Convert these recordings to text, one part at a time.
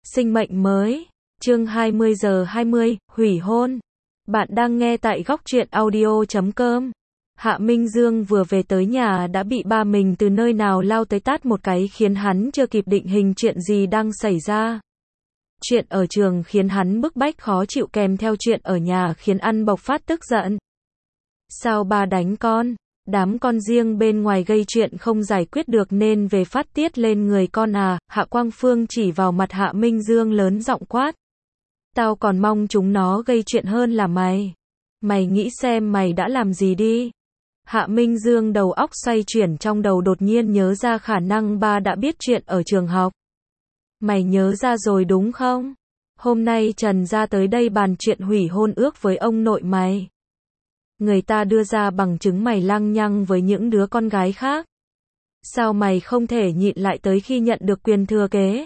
Sinh mệnh mới. Chương 20 giờ 20, hủy hôn. Bạn đang nghe tại góc truyện audio.com. Hạ Minh Dương vừa về tới nhà đã bị ba mình từ nơi nào lao tới tát một cái khiến hắn chưa kịp định hình chuyện gì đang xảy ra. Chuyện ở trường khiến hắn bức bách khó chịu kèm theo chuyện ở nhà khiến anh bộc phát tức giận. Sao ba đánh con? Đám con riêng bên ngoài gây chuyện không giải quyết được nên về phát tiết lên người con à? Hạ Quang Phương chỉ vào mặt Hạ Minh Dương lớn giọng quát. Tao còn mong chúng nó gây chuyện hơn là mày. Mày nghĩ xem mày đã làm gì đi. Hạ Minh Dương đầu óc xoay chuyển, trong đầu đột nhiên nhớ ra khả năng ba đã biết chuyện ở trường học. Mày nhớ ra rồi đúng không? Hôm nay Trần ra tới đây bàn chuyện hủy hôn ước với ông nội mày. Người ta đưa ra bằng chứng mày lăng nhăng với những đứa con gái khác. Sao mày không thể nhịn lại tới khi nhận được quyền thừa kế?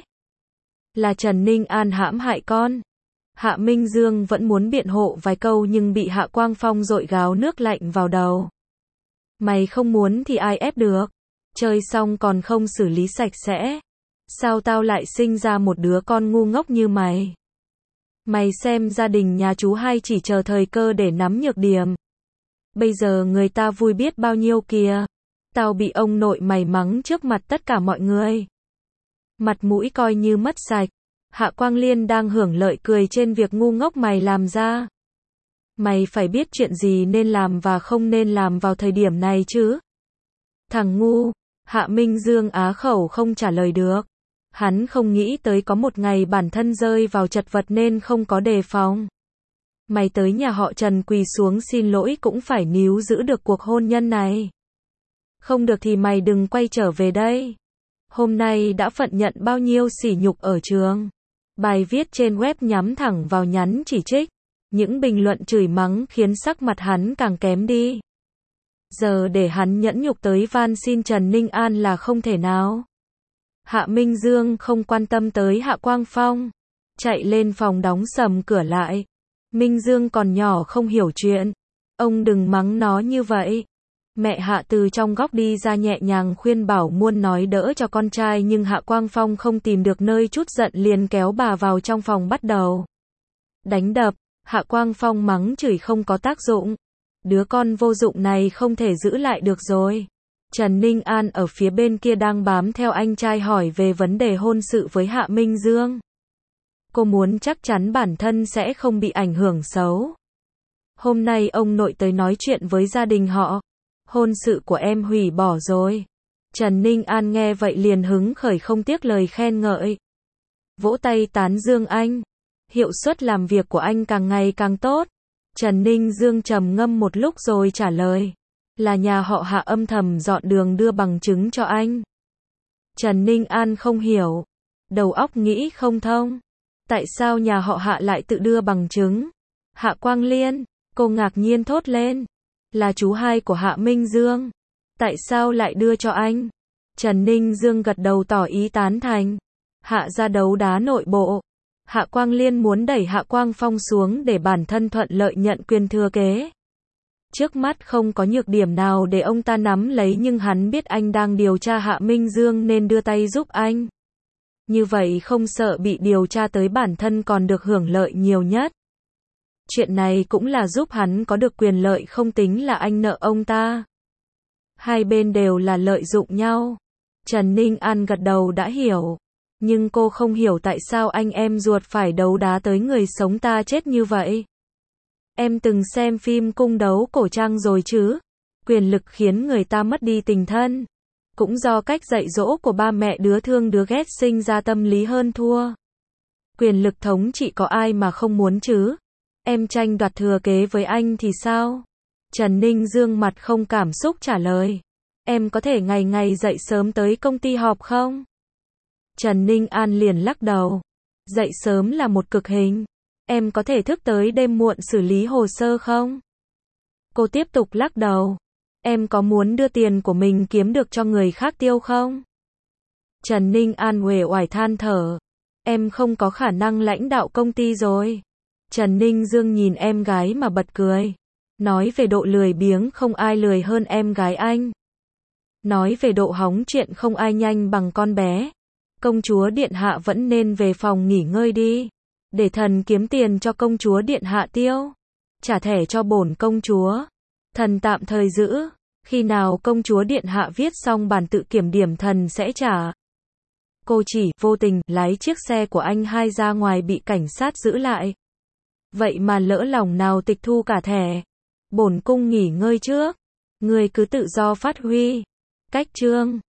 Là Trần Ninh An hãm hại con. Hạ Minh Dương vẫn muốn biện hộ vài câu nhưng bị Hạ Quang Phong dội gáo nước lạnh vào đầu. Mày không muốn thì ai ép được. Chơi xong còn không xử lý sạch sẽ. Sao tao lại sinh ra một đứa con ngu ngốc như mày? Mày xem gia đình nhà chú hai chỉ chờ thời cơ để nắm nhược điểm. Bây giờ người ta vui biết bao nhiêu kìa. Tao bị ông nội mày mắng trước mặt tất cả mọi người. Mặt mũi coi như mất sạch. Hạ Quang Liên đang hưởng lợi cười trên việc ngu ngốc mày làm ra. Mày phải biết chuyện gì nên làm và không nên làm vào thời điểm này chứ. Thằng ngu. Hạ Minh Dương á khẩu không trả lời được. Hắn không nghĩ tới có một ngày bản thân rơi vào chật vật nên không có đề phòng. Mày tới nhà họ Trần quỳ xuống xin lỗi cũng phải níu giữ được cuộc hôn nhân này. Không được thì mày đừng quay trở về đây. Hôm nay đã phận nhận bao nhiêu sỉ nhục ở trường. Bài viết trên web nhắm thẳng vào nhắn chỉ trích. Những bình luận chửi mắng khiến sắc mặt hắn càng kém đi. Giờ để hắn nhẫn nhục tới van xin Trần Ninh An là không thể nào. Hạ Minh Dương không quan tâm tới Hạ Quang Phong. Chạy lên phòng đóng sầm cửa lại. Minh Dương còn nhỏ không hiểu chuyện. Ông đừng mắng nó như vậy. Mẹ Hạ từ trong góc đi ra nhẹ nhàng khuyên bảo muốn nói đỡ cho con trai nhưng Hạ Quang Phong không tìm được nơi trút giận liền kéo bà vào trong phòng bắt đầu đánh đập. Hạ Quang Phong mắng chửi không có tác dụng. Đứa con vô dụng này không thể giữ lại được rồi. Trần Ninh An ở phía bên kia đang bám theo anh trai hỏi về vấn đề hôn sự với Hạ Minh Dương. Cô muốn chắc chắn bản thân sẽ không bị ảnh hưởng xấu. Hôm nay ông nội tới nói chuyện với gia đình họ. Hôn sự của em hủy bỏ rồi. Trần Ninh An nghe vậy liền hứng khởi không tiếc lời khen ngợi. Vỗ tay tán dương anh. Hiệu suất làm việc của anh càng ngày càng tốt. Trần Ninh Dương trầm ngâm một lúc rồi trả lời. Là nhà họ Hạ âm thầm dọn đường đưa bằng chứng cho anh. Trần Ninh An không hiểu. Đầu óc nghĩ không thông. Tại sao nhà họ Hạ lại tự đưa bằng chứng? Hạ Quang Liên, cô ngạc nhiên thốt lên. Là chú hai của Hạ Minh Dương. Tại sao lại đưa cho anh? Trần Ninh Dương gật đầu tỏ ý tán thành. Hạ ra đấu đá nội bộ. Hạ Quang Liên muốn đẩy Hạ Quang Phong xuống để bản thân thuận lợi nhận quyền thừa kế. Trước mắt không có nhược điểm nào để ông ta nắm lấy nhưng hắn biết anh đang điều tra Hạ Minh Dương nên đưa tay giúp anh. Như vậy không sợ bị điều tra tới bản thân còn được hưởng lợi nhiều nhất. Chuyện này cũng là giúp hắn có được quyền lợi không tính là anh nợ ông ta. Hai bên đều là lợi dụng nhau. Trần Ninh An gật đầu đã hiểu. Nhưng cô không hiểu tại sao anh em ruột phải đấu đá tới người sống ta chết như vậy. Em từng xem phim cung đấu cổ trang rồi chứ? Quyền lực khiến người ta mất đi tình thân. Cũng do cách dạy dỗ của ba mẹ đứa thương đứa ghét sinh ra tâm lý hơn thua. Quyền lực thống trị có ai mà không muốn chứ? Em tranh đoạt thừa kế với anh thì sao? Trần Ninh Dương mặt không cảm xúc trả lời. Em có thể ngày ngày dậy sớm tới công ty họp không? Trần Ninh An liền lắc đầu. Dậy sớm là một cực hình. Em có thể thức tới đêm muộn xử lý hồ sơ không? Cô tiếp tục lắc đầu. Em có muốn đưa tiền của mình kiếm được cho người khác tiêu không? Trần Ninh An uể oải than thở. Em không có khả năng lãnh đạo công ty rồi. Trần Ninh Dương nhìn em gái mà bật cười. Nói về độ lười biếng không ai lười hơn em gái anh. Nói về độ hóng chuyện không ai nhanh bằng con bé. Công chúa điện hạ vẫn nên về phòng nghỉ ngơi đi. Để thần kiếm tiền cho công chúa điện hạ tiêu. Trả thẻ cho bổn công chúa. Thần tạm thời giữ. Khi nào công chúa điện hạ viết xong bản tự kiểm điểm thần sẽ trả. Cô chỉ vô tình lái chiếc xe của anh hai ra ngoài bị cảnh sát giữ lại. Vậy mà lỡ lòng nào tịch thu cả thẻ. Bổn cung nghỉ ngơi trước. Người cứ tự do phát huy. Cách chương